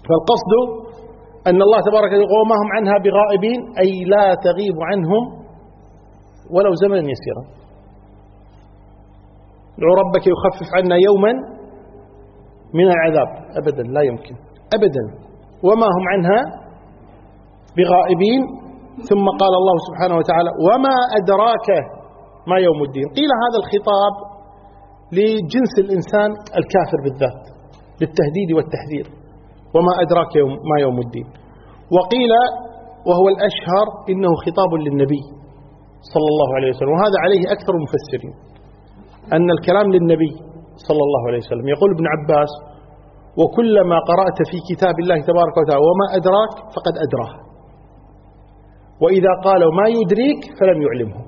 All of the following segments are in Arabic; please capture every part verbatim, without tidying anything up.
فالقصد أن الله تبارك وتعالى وما هم عنها بغائبين، أي لا تغيب عنهم ولو زمنا يسيرا. ادعوا ربك يخفف عنا يوما من العذاب، أبدا لا يمكن أبدا، وما هم عنها بغائبين. ثم قال الله سبحانه وتعالى وما أدراك ما يوم الدين. قيل هذا الخطاب لجنس الإنسان الكافر بالذات، للتهديد والتحذير، وما أدراك يوم ما يوم الدين. وقيل وهو الأشهر إنه خطاب للنبي صلى الله عليه وسلم، وهذا عليه أكثر المفسرين، أن الكلام للنبي صلى الله عليه وسلم. يقول ابن عباس وكلما قرأت في كتاب الله تبارك وتعالى وما أدراك فقد أدراه، وإذا قالوا ما يدريك فلم يعلمه.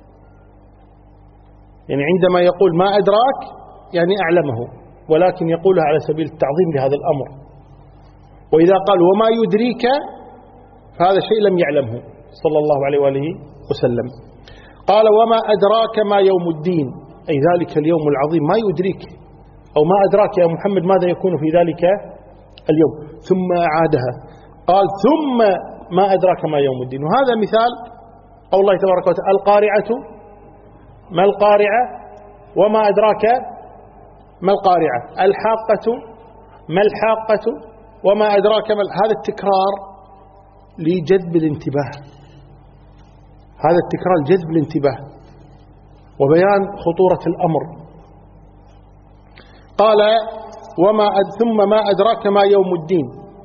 يعني عندما يقول ما أدراك يعني أعلمه، ولكن يقولها على سبيل التعظيم لهذا الأمر. وإذا قال وما يدريك فهذا شيء لم يعلمه صلى الله عليه وآله وسلم. قال وما أدراك ما يوم الدين، أي ذلك اليوم العظيم، ما يدريك أو ما أدراك يا محمد ماذا يكون في ذلك اليوم. ثم أعادها قال ثم ما أدراك ما يوم الدين. وهذا مثال قول الله تبارك وتعالى القارعة ما القارعة وما أدراك ما القارعة، الحاقة ما الحاقة وما أدراك ما. هذا التكرار لجذب الانتباه، هذا التكرار لجذب الانتباه وبيان خطورة الأمر. قال وما ثم ما أدراك ما يوم الدين،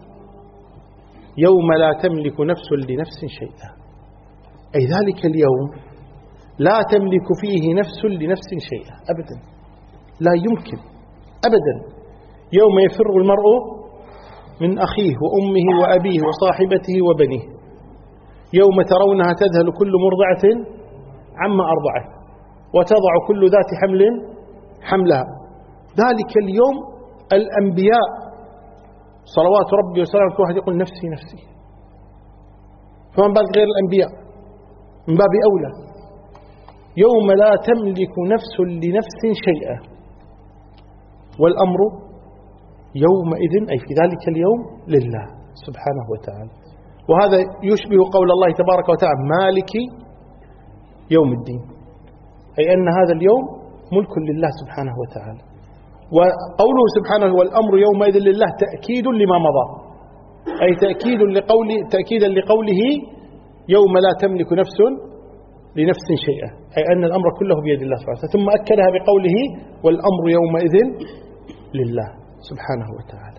يوم لا تملك نفس لنفس شيئا، أي ذلك اليوم لا تملك فيه نفس لنفس شيئا أبدا، لا يمكن أبدا. يوم يفر المرء من أخيه وأمه وأبيه وصاحبته وبنيه، يوم ترونها تذهل كل مرضعة عما أرضعت وتضع كل ذات حمل حملها. ذلك اليوم الأنبياء صلوات ربي وسلامه واحد يقول نفسي نفسي، فمن بعد غير الأنبياء من باب أولى. يوم لا تملك نفس لنفس شيئا، والأمر يومئذ أي في ذلك اليوم لله سبحانه وتعالى. وهذا يشبه قول الله تبارك وتعالى مالك يوم الدين، أي أن هذا اليوم ملك لله سبحانه وتعالى. وقوله سبحانه والأمر يومئذ لله تأكيد لما مضى، أي تأكيد لقوله تأكيدا لقوله يوم لا تملك نفس لنفس شيئا، أي أن الأمر كله بيد الله سبحانه وتعالى. ثم أكدها بقوله والأمر يومئذ لله سبحانه وتعالى.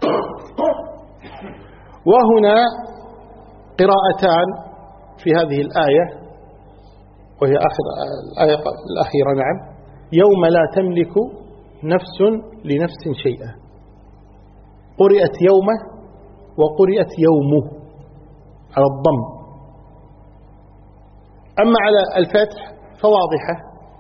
وهنا قراءتان في هذه الآية، وهي آخر الآية الأخيرة، نعم، يوم لا تملك نفس لنفس شيئا، قرئت يومه وقرئت يومه على الضم. أما على الفتح فواضحة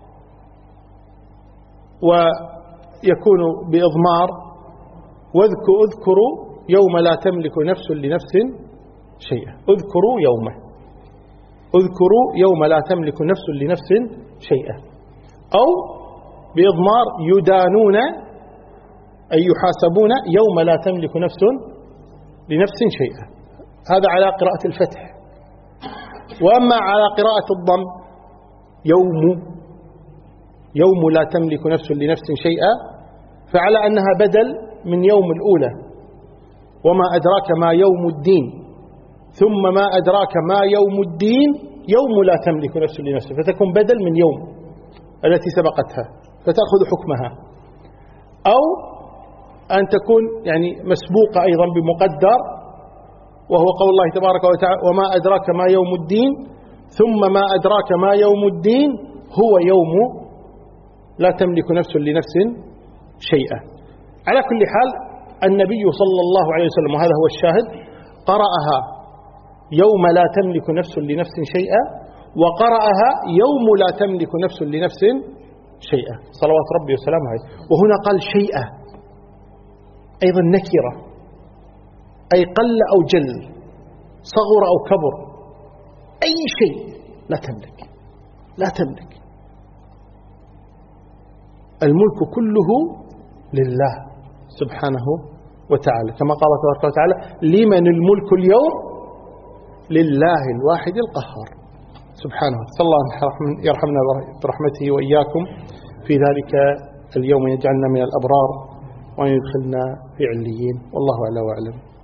ويكون بإضمار واذكروا اذكروا يوم لا تملك نفس لنفس شيئا، اذكروا يومه، اذكروا يوم لا تملك نفس لنفس شيئا، أو بإضمار يدانون أي يحاسبون يوم لا تملك نفس لنفس شيئا. هذا على قراءة الفتح. وأما على قراءة الضم يوم يوم لا تملك نفس لنفس شيئا، فعلى أنها بدل من يوم الأولى وما أدراك ما يوم الدين، ثم ما أدراك ما يوم الدين يوم لا تملك نفس لنفس، فتكون بدل من يوم التي سبقتها فتأخذ حكمها، أو أن تكون يعني مسبوقة أيضا بمقدر، وهو قول الله تبارك وتعالى وما أدراك ما يوم الدين ثم ما أدراك ما يوم الدين هو يوم لا تملك نفس لنفس شيئا. على كل حال النبي صلى الله عليه وسلم، وهذا هو الشاهد، قرأها يوم لا تملك نفس لنفس شيئا، وقرأها يوم لا تملك نفس لنفس شيئا صلوات ربي وسلامه عليه. وهنا قال شيئا أيضا نكرة، أي قل أو جل، صغر أو كبر، أي شيء لا تملك لا تملك. الملك كله لله سبحانه وتعالى، كما قال تبارك وتعالى: لمن الملك اليوم لله الواحد القهار سبحانه. صلى الله أن يرحمنا برحمته وإياكم في ذلك اليوم، يجعلنا من الأبرار وأن يدخلنا في عليين، والله أعلى وأعلم.